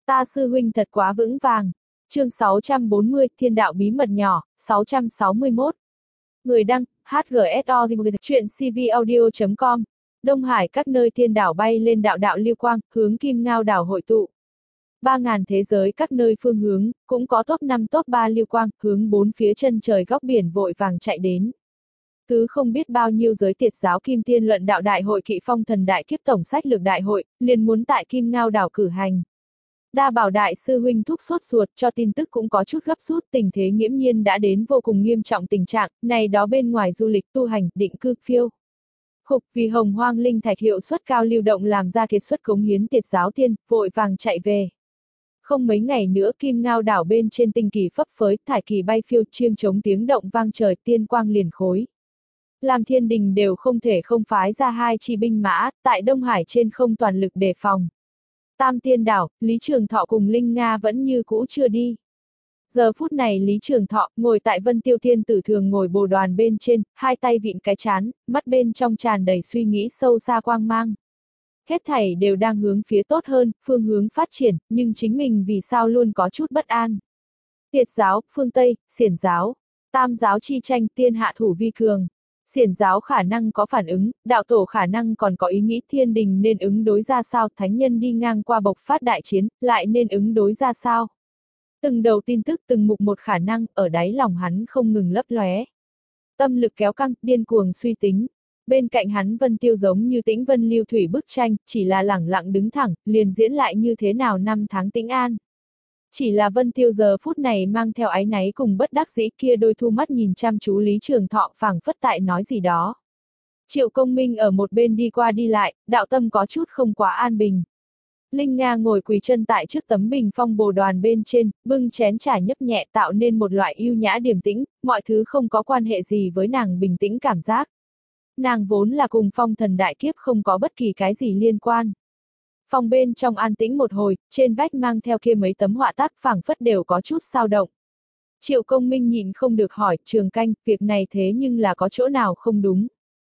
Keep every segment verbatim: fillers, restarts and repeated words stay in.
Ta sư huynh thật quá vững vàng. Chương sáu trăm bốn mươi, Thiên đạo bí mật nhỏ, sáu trăm sáu mươi mốt. Người đăng, hát giê ét o, chuyện c v audio chấm com. Đông Hải các nơi thiên đảo bay lên đạo đạo lưu quang, hướng Kim Ngao đảo hội tụ. Ba ngàn thế giới các nơi phương hướng, cũng có top năm top ba lưu quang, hướng bốn phía chân trời góc biển vội vàng chạy đến. Thứ không biết bao nhiêu giới tiệt giáo Kim Tiên luận đạo đại hội Kỵ Phong Thần Đại Kiếp Tổng Sách Lược Đại hội, liền muốn tại Kim Ngao đảo cử hành. Đa Bảo đại sư huynh thúc sốt ruột cho tin tức cũng có chút gấp rút, tình thế nghiễm nhiên đã đến vô cùng nghiêm trọng tình trạng, này đó bên ngoài du lịch tu hành, định cư phiêu. Khục vì hồng hoang linh thạch hiệu suất cao lưu động làm ra kiệt xuất cống hiến tiệt giáo tiên, vội vàng chạy về. Không mấy ngày nữa Kim Ngao đảo bên trên tinh kỳ phấp phới, thải kỳ bay phiêu, chiêng trống tiếng động vang trời, tiên quang liền khối. Làm thiên đình đều không thể không phái ra hai chi binh mã, tại Đông Hải trên không toàn lực đề phòng. Tam Tiên đảo, Lý Trường Thọ cùng Linh Nga vẫn như cũ chưa đi. Giờ phút này Lý Trường Thọ, ngồi tại Vân Tiêu Thiên Tử thường ngồi bồ đoàn bên trên, hai tay vịn cái trán, mắt bên trong tràn đầy suy nghĩ sâu xa quang mang. Hết thảy đều đang hướng phía tốt hơn, phương hướng phát triển, nhưng chính mình vì sao luôn có chút bất an. Tiệt giáo, phương Tây, xiển giáo, tam giáo chi tranh, tiên hạ thủ vi cường. Xiển giáo khả năng có phản ứng, đạo tổ khả năng còn có ý nghĩ thiên đình nên ứng đối ra sao, thánh nhân đi ngang qua bộc phát đại chiến, lại nên ứng đối ra sao. Từng đầu tin tức từng mục một khả năng, ở đáy lòng hắn không ngừng lấp lóe. Tâm lực kéo căng, điên cuồng suy tính. Bên cạnh hắn Vân Tiêu giống như tĩnh vân lưu thủy bức tranh, chỉ là lẳng lặng đứng thẳng, liền diễn lại như thế nào năm tháng tĩnh an. Chỉ là Vân Tiêu giờ phút này mang theo áy náy cùng bất đắc dĩ, kia đôi thu mắt nhìn chăm chú Lý Trường Thọ phảng phất tại nói gì đó. Triệu Công Minh ở một bên đi qua đi lại, đạo tâm có chút không quá an bình. Linh Nga ngồi quỳ chân tại trước tấm bình phong bồ đoàn bên trên, bưng chén trà nhấp nhẹ tạo nên một loại yêu nhã điềm tĩnh, mọi thứ không có quan hệ gì với nàng bình tĩnh cảm giác. Nàng vốn là cùng phong thần đại kiếp không có bất kỳ cái gì liên quan. Phòng bên trong an tĩnh một hồi, trên vách mang theo kia mấy tấm họa tác phảng phất đều có chút sao động. Triệu Công Minh nhịn không được hỏi, Trường Canh, việc này thế nhưng là có chỗ nào không đúng.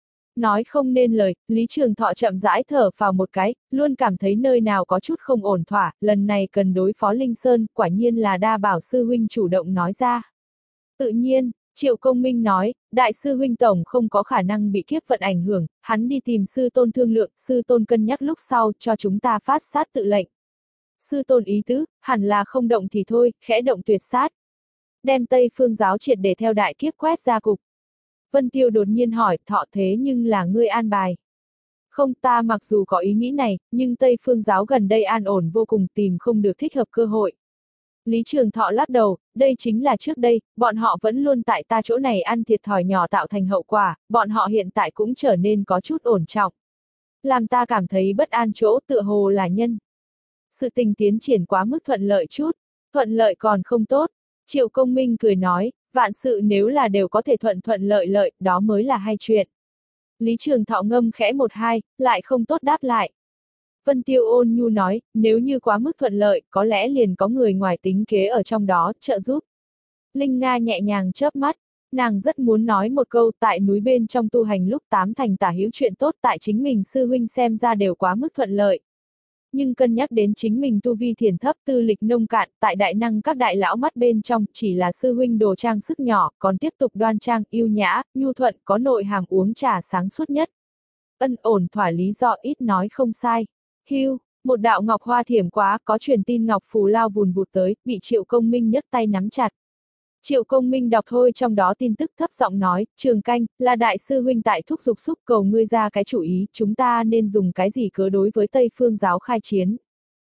Nói không nên lời, Lý Trường Thọ chậm rãi thở vào một cái, luôn cảm thấy nơi nào có chút không ổn thỏa, lần này cần đối phó Linh Sơn, quả nhiên là Đa Bảo sư huynh chủ động nói ra. Tự nhiên, Triệu Công Minh nói, đại sư huynh tổng không có khả năng bị kiếp vận ảnh hưởng, hắn đi tìm sư tôn thương lượng, sư tôn cân nhắc lúc sau cho chúng ta phát sát tự lệnh. Sư tôn ý tứ, hẳn là không động thì thôi, khẽ động tuyệt sát. Đem Tây Phương giáo triệt để theo đại kiếp quét ra cục. Vân Tiêu đột nhiên hỏi, Thọ thế nhưng là ngươi an bài. Không, ta mặc dù có ý nghĩ này, nhưng Tây Phương giáo gần đây an ổn vô cùng, tìm không được thích hợp cơ hội. Lý Trường Thọ lắc đầu, đây chính là trước đây, bọn họ vẫn luôn tại ta chỗ này ăn thiệt thòi nhỏ tạo thành hậu quả, bọn họ hiện tại cũng trở nên có chút ổn trọng. Làm ta cảm thấy bất an chỗ tựa hồ là nhân. Sự tình tiến triển quá mức thuận lợi chút, thuận lợi còn không tốt. Triệu Công Minh cười nói, vạn sự nếu là đều có thể thuận thuận lợi lợi, đó mới là hay chuyện. Lý Trường Thọ ngâm khẽ một hai, lại không tốt đáp lại. Vân Tiêu ôn nhu nói, nếu như quá mức thuận lợi, có lẽ liền có người ngoài tính kế ở trong đó, trợ giúp. Linh Nga nhẹ nhàng chớp mắt, nàng rất muốn nói một câu, tại núi bên trong tu hành lúc tám thành tả hữu chuyện tốt, tại chính mình sư huynh xem ra đều quá mức thuận lợi. Nhưng cân nhắc đến chính mình tu vi thiền thấp, tư lịch nông cạn, tại đại năng các đại lão mắt bên trong, chỉ là sư huynh đồ trang sức nhỏ, còn tiếp tục đoan trang, yêu nhã, nhu thuận, có nội hàm uống trà sáng suốt nhất. Ân ổn thỏa lý do ít nói không sai. Hưu, một đạo ngọc hoa thiểm quá, có truyền tin ngọc phù lao vùn vụt tới, bị Triệu Công Minh nhấc tay nắm chặt. Triệu Công Minh đọc thôi trong đó tin tức thấp giọng nói, Trường Canh, là đại sư huynh tại thúc giục xúc cầu ngươi ra cái chủ ý, chúng ta nên dùng cái gì cớ đối với Tây Phương giáo khai chiến.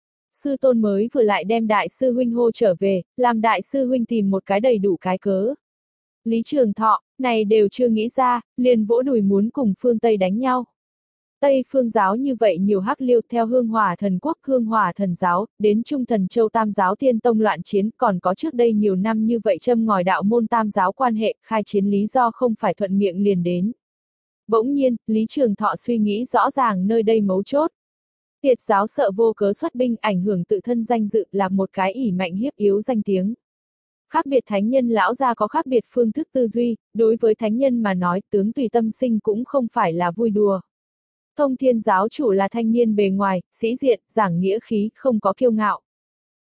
Sư tôn mới vừa lại đem đại sư huynh hô trở về, làm đại sư huynh tìm một cái đầy đủ cái cớ. Lý Trường Thọ, này đều chưa nghĩ ra, liền vỗ đùi muốn cùng phương Tây đánh nhau. Tây Phương giáo như vậy nhiều hắc liêu theo Hương Hỏa Thần Quốc, Hương Hỏa Thần giáo, đến Trung Thần Châu Tam giáo Tiên Tông loạn chiến, còn có trước đây nhiều năm như vậy châm ngòi đạo môn Tam giáo quan hệ, khai chiến lý do không phải thuận miệng liền đến. Bỗng nhiên, Lý Trường Thọ suy nghĩ rõ ràng nơi đây mấu chốt. Tiệt giáo sợ vô cớ xuất binh ảnh hưởng tự thân danh dự, là một cái ỷ mạnh hiếp yếu danh tiếng. Khác biệt thánh nhân lão gia có khác biệt phương thức tư duy, đối với thánh nhân mà nói tướng tùy tâm sinh cũng không phải là vui đùa. Thông Thiên giáo chủ là thanh niên bề ngoài, sĩ diện, giảng nghĩa khí, không có kiêu ngạo.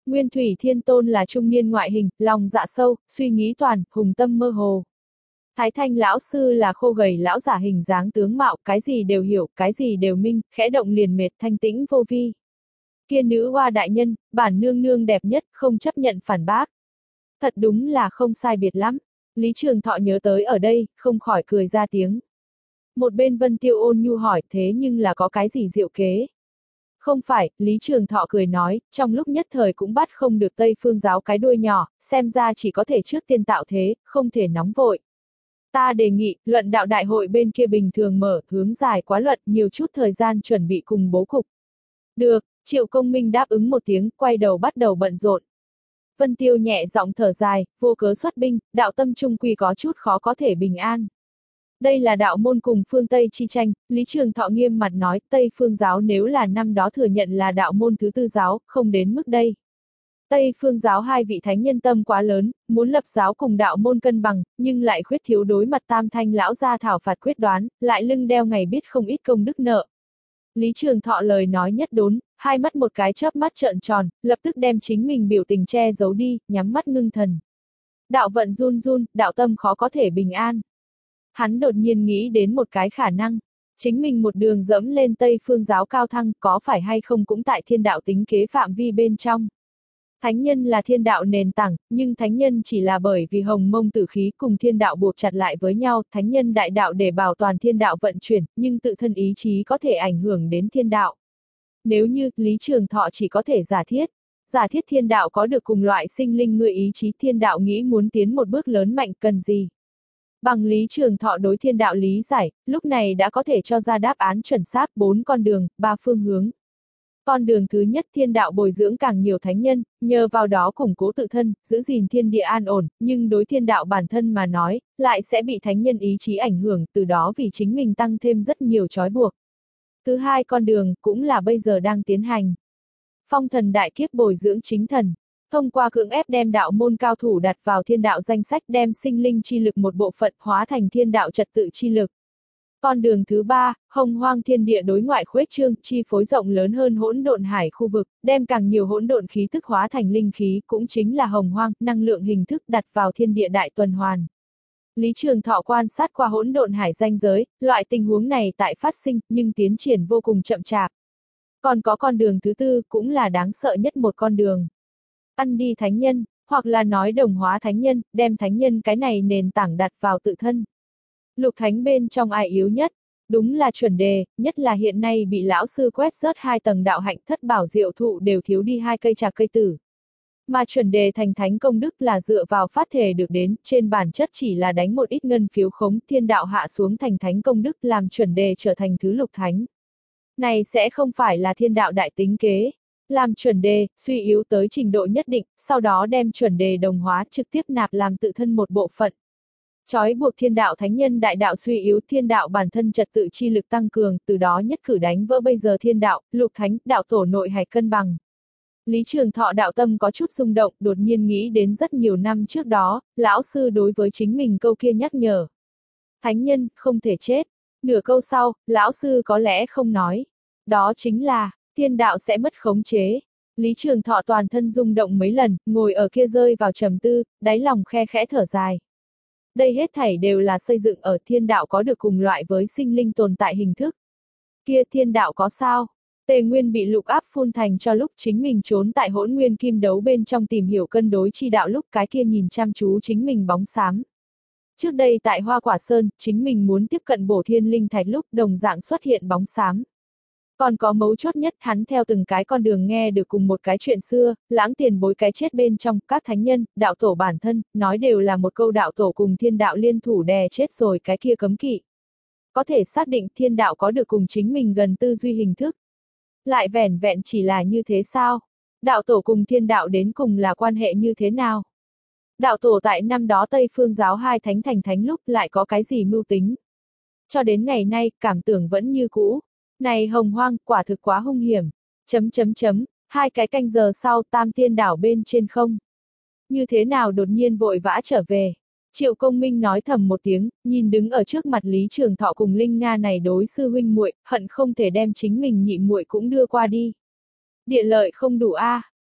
Nguyên Thủy Thiên Tôn là trung niên ngoại hình, lòng dạ sâu, suy nghĩ toàn, hùng tâm mơ hồ. Thái Thanh lão sư là khô gầy lão giả hình dáng tướng mạo, cái gì đều hiểu, cái gì đều minh, khẽ động liền mệt, thanh tĩnh vô vi. Kia nữ hoa đại nhân, bản nương nương đẹp nhất, không chấp nhận phản bác. Thật đúng là không sai biệt lắm. Lý Trường Thọ nhớ tới ở đây, không khỏi cười ra tiếng. Một bên Vân Tiêu ôn nhu hỏi, thế nhưng là có cái gì diệu kế? Không phải, Lý Trường Thọ cười nói, trong lúc nhất thời cũng bắt không được Tây Phương giáo cái đuôi nhỏ, xem ra chỉ có thể trước tiên tạo thế, không thể nóng vội. Ta đề nghị, luận đạo đại hội bên kia bình thường mở, hướng dài quá luận, nhiều chút thời gian chuẩn bị cùng bố cục. Được, Triệu Công Minh đáp ứng một tiếng, quay đầu bắt đầu bận rộn. Vân Tiêu nhẹ giọng thở dài, vô cớ xuất binh, đạo tâm trung quy có chút khó có thể bình an. Đây là đạo môn cùng phương Tây chi tranh, Lý Trường Thọ nghiêm mặt nói, Tây Phương giáo nếu là năm đó thừa nhận là đạo môn thứ tư giáo, không đến mức đây. Tây Phương giáo hai vị thánh nhân tâm quá lớn, muốn lập giáo cùng đạo môn cân bằng, nhưng lại khuyết thiếu đối mặt tam thanh lão gia thảo phạt quyết đoán, lại lưng đeo ngày biết không ít công đức nợ. Lý Trường Thọ lời nói nhất đốn, hai mắt một cái chớp mắt trợn tròn, lập tức đem chính mình biểu tình che giấu đi, nhắm mắt ngưng thần. Đạo vận run run, đạo tâm khó có thể bình an. Hắn đột nhiên nghĩ đến một cái khả năng, chính mình một đường dẫm lên Tây Phương giáo cao thăng, có phải hay không cũng tại thiên đạo tính kế phạm vi bên trong. Thánh nhân là thiên đạo nền tảng, nhưng thánh nhân chỉ là bởi vì hồng mông tử khí cùng thiên đạo buộc chặt lại với nhau, thánh nhân đại đạo để bảo toàn thiên đạo vận chuyển, nhưng tự thân ý chí có thể ảnh hưởng đến thiên đạo. Nếu như, Lý Trường Thọ chỉ có thể giả thiết, giả thiết thiên đạo có được cùng loại sinh linh người ý chí, thiên đạo nghĩ muốn tiến một bước lớn mạnh cần gì? Bằng Lý Trường Thọ đối thiên đạo lý giải, lúc này đã có thể cho ra đáp án chuẩn xác, bốn con đường, ba phương hướng. Con đường thứ nhất, thiên đạo bồi dưỡng càng nhiều thánh nhân, nhờ vào đó củng cố tự thân, giữ gìn thiên địa an ổn, nhưng đối thiên đạo bản thân mà nói, lại sẽ bị thánh nhân ý chí ảnh hưởng, từ đó vì chính mình tăng thêm rất nhiều trói buộc. Thứ hai con đường, cũng là bây giờ đang tiến hành. Phong thần đại kiếp bồi dưỡng chính thần. Thông qua cưỡng ép đem đạo môn cao thủ đặt vào thiên đạo danh sách, đem sinh linh chi lực một bộ phận hóa thành thiên đạo trật tự chi lực. Con đường thứ ba, hồng hoang thiên địa đối ngoại khuếch trương, chi phối rộng lớn hơn hỗn độn hải khu vực, đem càng nhiều hỗn độn khí tức hóa thành linh khí, cũng chính là hồng hoang, năng lượng hình thức đặt vào thiên địa đại tuần hoàn. Lý Trường Thọ quan sát qua hỗn độn hải ranh giới, loại tình huống này tại phát sinh, nhưng tiến triển vô cùng chậm chạp. Còn có con đường thứ tư, cũng là đáng sợ nhất một con đường. Ăn đi thánh nhân, hoặc là nói đồng hóa thánh nhân, đem thánh nhân cái này nền tảng đặt vào tự thân. Lục thánh bên trong ai yếu nhất? Đúng là chuẩn đề, nhất là hiện nay bị lão sư quét rớt hai tầng đạo hạnh thất bảo diệu thụ đều thiếu đi hai cây trà cây tử. Mà chuẩn đề thành thánh công đức là dựa vào phát thể được đến, trên bản chất chỉ là đánh một ít ngân phiếu khống, thiên đạo hạ xuống thành thánh công đức làm chuẩn đề trở thành thứ lục thánh. Này sẽ không phải là thiên đạo đại tính kế. Làm chuẩn đề, suy yếu tới trình độ nhất định, sau đó đem chuẩn đề đồng hóa trực tiếp nạp làm tự thân một bộ phận. Chói buộc thiên đạo thánh nhân đại đạo suy yếu, thiên đạo bản thân trật tự chi lực tăng cường, từ đó nhất cử đánh vỡ bây giờ thiên đạo, lục thánh, đạo tổ nội hạch cân bằng. Lý Trường Thọ đạo tâm có chút rung động, đột nhiên nghĩ đến rất nhiều năm trước đó, lão sư đối với chính mình câu kia nhắc nhở. Thánh nhân, không thể chết. Nửa câu sau, lão sư có lẽ không nói. Đó chính là, thiên đạo sẽ mất khống chế. Lý Trường Thọ toàn thân rung động mấy lần, ngồi ở kia rơi vào trầm tư, đáy lòng khe khẽ thở dài. Đây hết thảy đều là xây dựng ở thiên đạo có được cùng loại với sinh linh tồn tại hình thức. Kia thiên đạo có sao? Tề Nguyên bị lục áp phun thành cho lúc chính mình trốn tại hỗn nguyên kim đấu bên trong tìm hiểu cân đối chi đạo lúc cái kia nhìn chăm chú chính mình bóng xám. Trước đây tại Hoa Quả Sơn, chính mình muốn tiếp cận bổ thiên linh thạch lúc đồng dạng xuất hiện bóng xám. Còn có mấu chốt nhất, hắn theo từng cái con đường nghe được cùng một cái chuyện xưa, lãng tiền bối cái chết bên trong, các thánh nhân, đạo tổ bản thân, nói đều là một câu đạo tổ cùng thiên đạo liên thủ đè chết rồi cái kia cấm kỵ. Có thể xác định thiên đạo có được cùng chính mình gần tư duy hình thức. Lại vẻn vẹn chỉ là như thế sao? Đạo tổ cùng thiên đạo đến cùng là quan hệ như thế nào? Đạo tổ tại năm đó Tây Phương giáo hai thánh thành thánh lúc lại có cái gì mưu tính? Cho đến ngày nay, cảm tưởng vẫn như cũ. Này hồng hoang, quả thực quá hung hiểm. Chấm chấm chấm, hai cái canh giờ sau tam tiên đảo bên trên không. Như thế nào đột nhiên vội vã trở về. Triệu Công Minh nói thầm một tiếng, nhìn đứng ở trước mặt Lý Trường Thọ cùng Linh Nga này đối sư huynh muội, hận không thể đem chính mình nhị muội cũng đưa qua đi. Địa lợi không đủ a. À.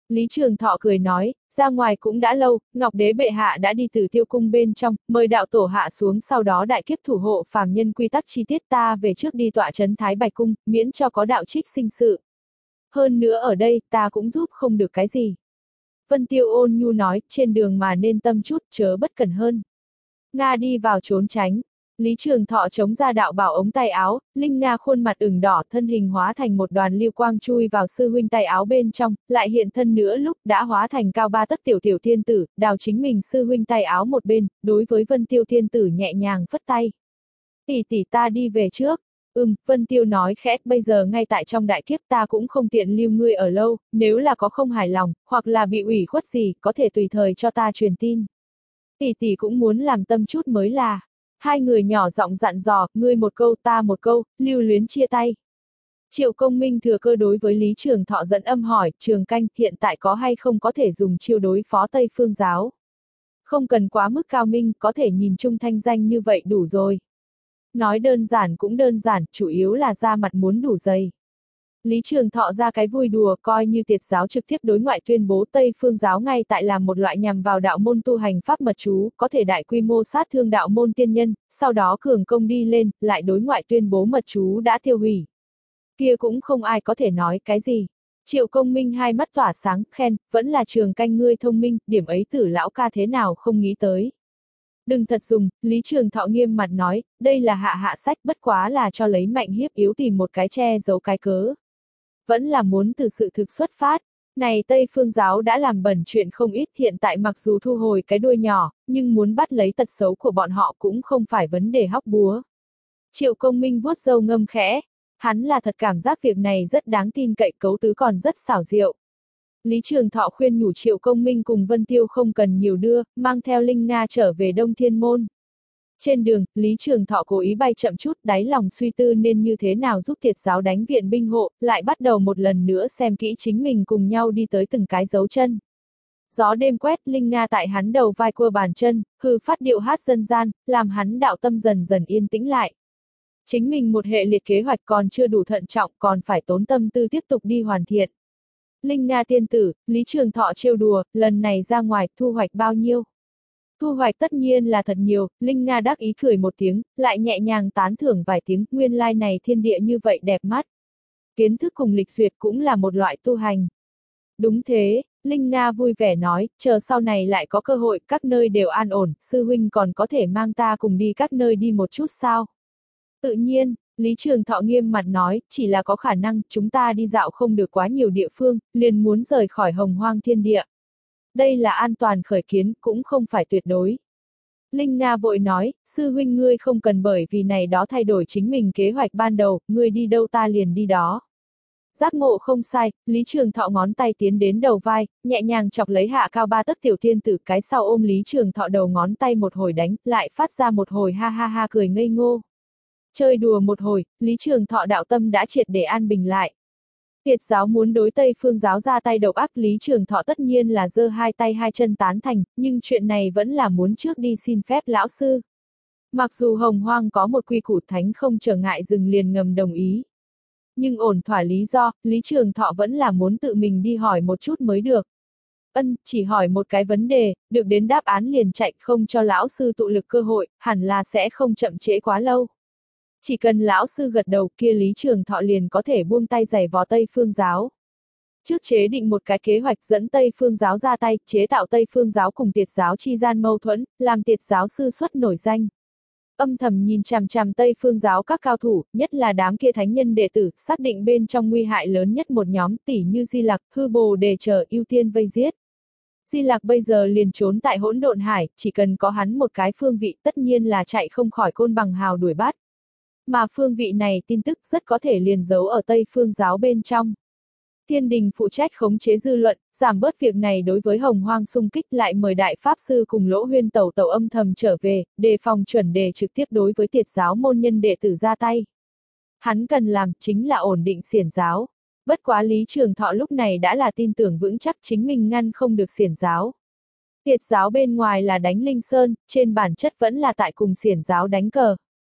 Lý Trường Thọ cười nói, ra ngoài cũng đã lâu, Ngọc Đế bệ hạ đã đi từ Tiêu cung bên trong, mời đạo tổ hạ xuống, sau đó đại kiếp thủ hộ phàm nhân quy tắc chi tiết, ta về trước đi tọa trấn Thái Bạch cung, miễn cho có đạo trích sinh sự. Hơn nữa ở đây, ta cũng giúp không được cái gì. Vân Tiêu ôn nhu nói, trên đường mà nên tâm chút, chớ bất cẩn hơn. Nga đi vào trốn tránh. Lý Trường Thọ chống ra đạo bảo ống tay áo, Linh Nga khuôn mặt ửng đỏ, thân hình hóa thành một đoàn lưu quang chui vào sư huynh tay áo bên trong, lại hiện thân nữa lúc đã hóa thành cao ba tấc tiểu tiểu thiên tử, đào chính mình sư huynh tay áo một bên, đối với Vân Tiêu thiên tử nhẹ nhàng phất tay. Tỷ tỷ ta đi về trước. Ừm, Vân Tiêu nói khẽ, bây giờ ngay tại trong đại kiếp ta cũng không tiện lưu ngươi ở lâu, nếu là có không hài lòng, hoặc là bị ủy khuất gì, có thể tùy thời cho ta truyền tin. Tỷ tỷ cũng muốn làm tâm chút mới là. Hai người nhỏ giọng dặn dò, ngươi một câu ta một câu, lưu luyến chia tay. Triệu Công Minh thừa cơ đối với Lý Trường Thọ dẫn âm hỏi, Trường Canh, hiện tại có hay không có thể dùng chiêu đối phó Tây Phương giáo? Không cần quá mức cao minh, có thể nhìn chung thanh danh như vậy đủ rồi. Nói đơn giản cũng đơn giản, chủ yếu là ra mặt muốn đủ dày. Lý Trường Thọ ra cái vui đùa, coi như Tiệt giáo trực tiếp đối ngoại tuyên bố Tây Phương giáo ngay tại làm một loại nhằm vào đạo môn tu hành pháp mật chú, có thể đại quy mô sát thương đạo môn tiên nhân, sau đó cường công đi lên, lại đối ngoại tuyên bố mật chú đã tiêu hủy. Kia cũng không ai có thể nói cái gì. Triệu Công Minh hai mắt tỏa sáng, khen, vẫn là Trường Canh ngươi thông minh, điểm ấy Tử lão ca thế nào không nghĩ tới. Đừng thật dùng, Lý Trường Thọ nghiêm mặt nói, đây là hạ hạ sách, bất quá là cho lấy mạnh hiếp yếu tìm một cái che giấu cái cớ. Vẫn là muốn từ sự thực xuất phát. Này Tây Phương giáo đã làm bẩn chuyện không ít, hiện tại mặc dù thu hồi cái đuôi nhỏ, nhưng muốn bắt lấy tật xấu của bọn họ cũng không phải vấn đề hóc búa. Triệu Công Minh vuốt râu ngâm khẽ, hắn là thật cảm giác việc này rất đáng tin cậy, cấu tứ còn rất xảo diệu. Lý Trường Thọ khuyên nhủ Triệu Công Minh cùng Vân Tiêu không cần nhiều đưa, mang theo Linh Nga trở về Đông Thiên Môn. Trên đường, Lý Trường Thọ cố ý bay chậm chút, đáy lòng suy tư nên như thế nào giúp Tiệt giáo đánh viện binh hộ, lại bắt đầu một lần nữa xem kỹ chính mình cùng nhau đi tới từng cái dấu chân. Gió đêm quét, Linh Nga tại hắn đầu vai cua bàn chân, hư phát điệu hát dân gian, làm hắn đạo tâm dần dần yên tĩnh lại. Chính mình một hệ liệt kế hoạch còn chưa đủ thận trọng, còn phải tốn tâm tư tiếp tục đi hoàn thiện. Linh Nga tiên tử, Lý Trường Thọ trêu đùa, lần này ra ngoài, thu hoạch bao nhiêu? Thu hoạch tất nhiên là thật nhiều, Linh Nga đắc ý cười một tiếng, lại nhẹ nhàng tán thưởng vài tiếng, nguyên lai này thiên địa như vậy đẹp mắt. Kiến thức cùng lịch duyệt cũng là một loại tu hành. Đúng thế, Linh Nga vui vẻ nói, chờ sau này lại có cơ hội, các nơi đều an ổn, sư huynh còn có thể mang ta cùng đi các nơi đi một chút sao? Tự nhiên, Lý Trường Thọ nghiêm mặt nói, chỉ là có khả năng, chúng ta đi dạo không được quá nhiều địa phương, liền muốn rời khỏi hồng hoang thiên địa. Đây là an toàn khởi kiến, cũng không phải tuyệt đối. Linh Nga vội nói, sư huynh ngươi không cần bởi vì này đó thay đổi chính mình kế hoạch ban đầu, ngươi đi đâu ta liền đi đó. Giác ngộ không sai, Lý Trường Thọ ngón tay tiến đến đầu vai, nhẹ nhàng chọc lấy hạ cao ba tấc tiểu thiên tử, cái sau ôm Lý Trường Thọ đầu ngón tay một hồi đánh, lại phát ra một hồi ha ha ha cười ngây ngô. Chơi đùa một hồi, Lý Trường Thọ đạo tâm đã triệt để an bình lại. Tiệt giáo muốn đối Tây Phương giáo ra tay độc ác, Lý Trường Thọ tất nhiên là giơ hai tay hai chân tán thành, nhưng chuyện này vẫn là muốn trước đi xin phép lão sư. Mặc dù hồng hoang có một quy củ thánh không trở ngại dừng liền ngầm đồng ý. Nhưng ổn thỏa lý do, Lý Trường Thọ vẫn là muốn tự mình đi hỏi một chút mới được. Ân, chỉ hỏi một cái vấn đề, được đến đáp án liền chạy, không cho lão sư tụ lực cơ hội, hẳn là sẽ không chậm trễ quá lâu. Chỉ cần lão sư gật đầu kia Lý Trường Thọ liền có thể buông tay giày vò Tây Phương giáo. Trước chế định một cái kế hoạch dẫn Tây Phương giáo ra tay, chế tạo Tây Phương giáo cùng Tiệt giáo chi gian mâu thuẫn, làm Tiệt giáo sư xuất nổi danh. Âm thầm nhìn chằm chằm Tây Phương giáo các cao thủ, nhất là đám kia thánh nhân đệ tử, xác định bên trong nguy hại lớn nhất một nhóm tỷ như Di Lặc, Hư Bồ Đề chờ ưu tiên vây giết. Di Lặc bây giờ liền trốn tại hỗn độn hải, chỉ cần có hắn một cái phương vị tất nhiên là chạy không khỏi Côn Bằng Hào đuổi bắt. Mà phương vị này tin tức rất có thể liền giấu ở Tây Phương giáo bên trong. Thiên đình phụ trách khống chế dư luận, giảm bớt việc này đối với hồng hoang xung kích, lại mời đại pháp sư cùng Lỗ Huyên tẩu tẩu âm thầm trở về, đề phòng chuẩn đề trực tiếp đối với Tiệt giáo môn nhân đệ tử ra tay. Hắn cần làm chính là ổn định xiển giáo. Bất quá Lý Trường Thọ lúc này đã là tin tưởng vững chắc chính mình ngăn không được xiển giáo. Tiệt giáo bên ngoài là đánh Linh Sơn, trên bản chất vẫn là tại cùng xiển giáo đánh cờ.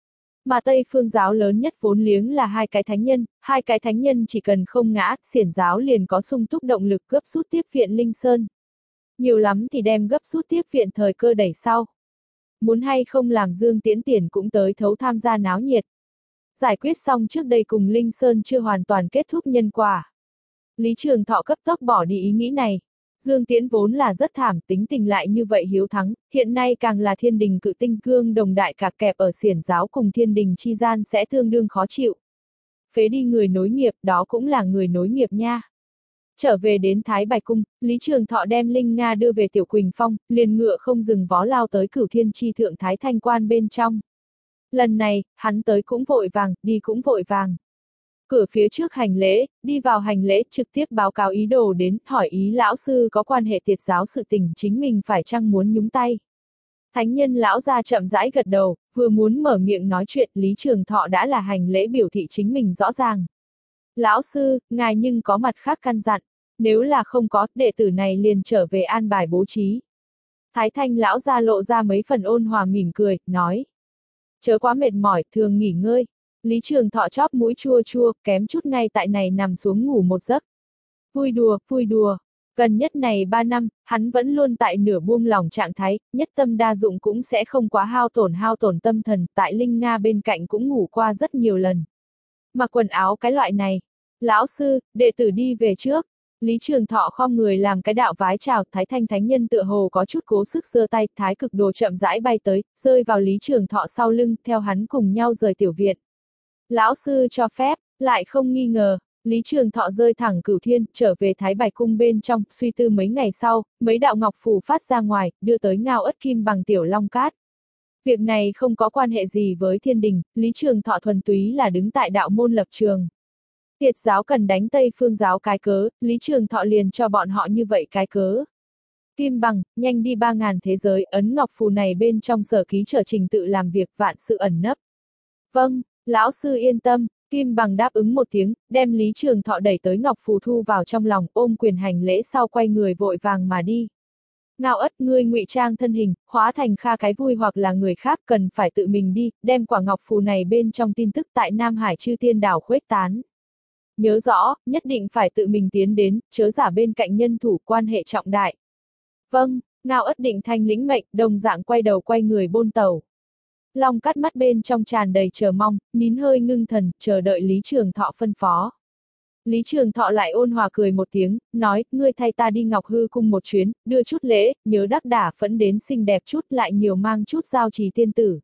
Mà Tây Phương giáo lớn nhất vốn liếng là hai cái thánh nhân, hai cái thánh nhân chỉ cần không ngã, xiển giáo liền có sung túc động lực gấp rút tiếp viện Linh Sơn. Nhiều lắm thì đem gấp rút tiếp viện thời cơ đẩy sau. Muốn hay không làm Dương Tiễn Tiền cũng tới thấu tham gia náo nhiệt. Giải quyết xong trước đây cùng Linh Sơn chưa hoàn toàn kết thúc nhân quả. Lý Trường Thọ cấp tốc bỏ đi ý nghĩ này. Dương Tiễn vốn là rất thảm, tính tình lại như vậy hiếu thắng, hiện nay càng là thiên đình cự tinh cương đồng đại cạc kẹp ở xiển giáo cùng thiên đình chi gian sẽ tương đương khó chịu. Phế đi người nối nghiệp, đó cũng là người nối nghiệp nha. Trở về đến Thái Bạch Cung, Lý Trường Thọ đem Linh Nga đưa về Tiểu Quỳnh Phong, liền ngựa không dừng vó lao tới Cửu Thiên Chi Thượng Thái Thanh Quan bên trong. Lần này, hắn tới cũng vội vàng, đi cũng vội vàng. Cửa phía trước hành lễ, đi vào hành lễ trực tiếp báo cáo ý đồ đến, hỏi ý lão sư có quan hệ tiệt giáo sự tình chính mình phải chăng muốn nhúng tay. Thánh nhân lão ra chậm rãi gật đầu, vừa muốn mở miệng nói chuyện Lý Trường Thọ đã là hành lễ biểu thị chính mình rõ ràng. Lão sư, ngài nhưng có mặt khác căn dặn, nếu là không có, đệ tử này liền trở về an bài bố trí. Thái Thanh lão ra lộ ra mấy phần ôn hòa mỉm cười, nói. Chớ quá mệt mỏi, thường nghỉ ngơi. Lý Trường Thọ chóp mũi chua chua, kém chút ngay tại này nằm xuống ngủ một giấc. Vui đùa, vui đùa. Gần nhất này ba năm, hắn vẫn luôn tại nửa buông lỏng trạng thái, nhất tâm đa dụng cũng sẽ không quá hao tổn hao tổn tâm thần, tại Linh Nga bên cạnh cũng ngủ qua rất nhiều lần. Mặc quần áo cái loại này. Lão sư, đệ tử đi về trước. Lý Trường Thọ khom người làm cái đạo vái chào, Thái Thanh thánh nhân tựa hồ có chút cố sức giơ tay, thái cực đồ chậm rãi bay tới, rơi vào Lý Trường Thọ sau lưng, theo hắn cùng nhau rời tiểu viện. Lão sư cho phép, lại không nghi ngờ, Lý Trường Thọ rơi thẳng Cửu Thiên, trở về Thái Bạch Cung bên trong, suy tư mấy ngày sau, mấy đạo ngọc phù phát ra ngoài, đưa tới Ngao Ất Kim bằng tiểu long cát. Việc này không có quan hệ gì với thiên đình, Lý Trường Thọ thuần túy là đứng tại đạo môn lập trường. Tiệt giáo cần đánh Tây Phương giáo cái cớ, Lý Trường Thọ liền cho bọn họ như vậy cái cớ. Kim bằng, nhanh đi ba ngàn thế giới, ấn ngọc phù này bên trong sở ký trở trình tự làm việc vạn sự ẩn nấp. Vâng, lão sư yên tâm, Kim bằng đáp ứng một tiếng, đem Lý Trường Thọ đẩy tới ngọc phù thu vào trong lòng, ôm quyền hành lễ sau quay người vội vàng mà đi. Ngao Ất, ngươi ngụy trang thân hình, hóa thành Kha cái vui hoặc là người khác cần phải tự mình đi, đem quả ngọc phù này bên trong tin tức tại Nam Hải Chư Tiên đảo khuếch tán. Nhớ rõ, nhất định phải tự mình tiến đến, chớ giả bên cạnh nhân thủ quan hệ trọng đại. Vâng, Ngao Ất định thanh lĩnh mệnh, đồng dạng quay đầu quay người bôn tàu. Long cắt mắt bên trong tràn đầy chờ mong, nín hơi ngưng thần, chờ đợi Lý Trường Thọ phân phó. Lý Trường Thọ lại ôn hòa cười một tiếng, nói, ngươi thay ta đi Ngọc Hư Cung một chuyến, đưa chút lễ, nhớ đắc đả phẫn đến xinh đẹp chút lại nhiều mang chút giao trì tiên tử.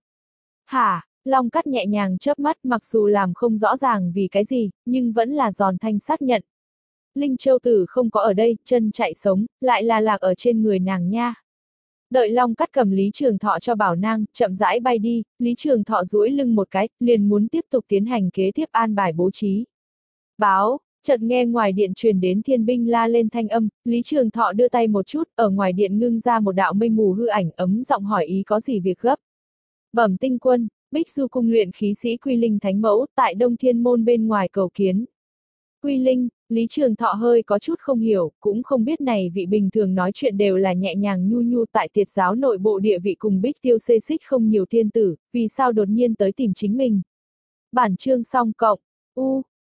Hả? Long cắt nhẹ nhàng chớp mắt mặc dù làm không rõ ràng vì cái gì, nhưng vẫn là giòn thanh xác nhận. Linh Châu Tử không có ở đây, chân chạy sống, lại là lạc ở trên người nàng nha. Đợi Long cắt cầm Lý Trường Thọ cho bảo nang, chậm rãi bay đi, Lý Trường Thọ duỗi lưng một cái, liền muốn tiếp tục tiến hành kế tiếp an bài bố trí. Báo, chợt nghe ngoài điện truyền đến thiên binh la lên thanh âm, Lý Trường Thọ đưa tay một chút, ở ngoài điện ngưng ra một đạo mây mù hư ảnh ấm giọng hỏi ý có gì việc gấp. Bẩm tinh quân, Bích Du cung luyện khí sĩ Quy Linh Thánh Mẫu, tại Đông Thiên Môn bên ngoài cầu kiến. Quy Linh, Lý Trường Thọ hơi có chút không hiểu, cũng không biết này vị bình thường nói chuyện đều là nhẹ nhàng nhu nhu tại tiệt giáo nội bộ địa vị cùng Bích Tiêu xê xích không nhiều tiên tử, vì sao đột nhiên tới tìm chính mình. Bản chương xong cộng, u,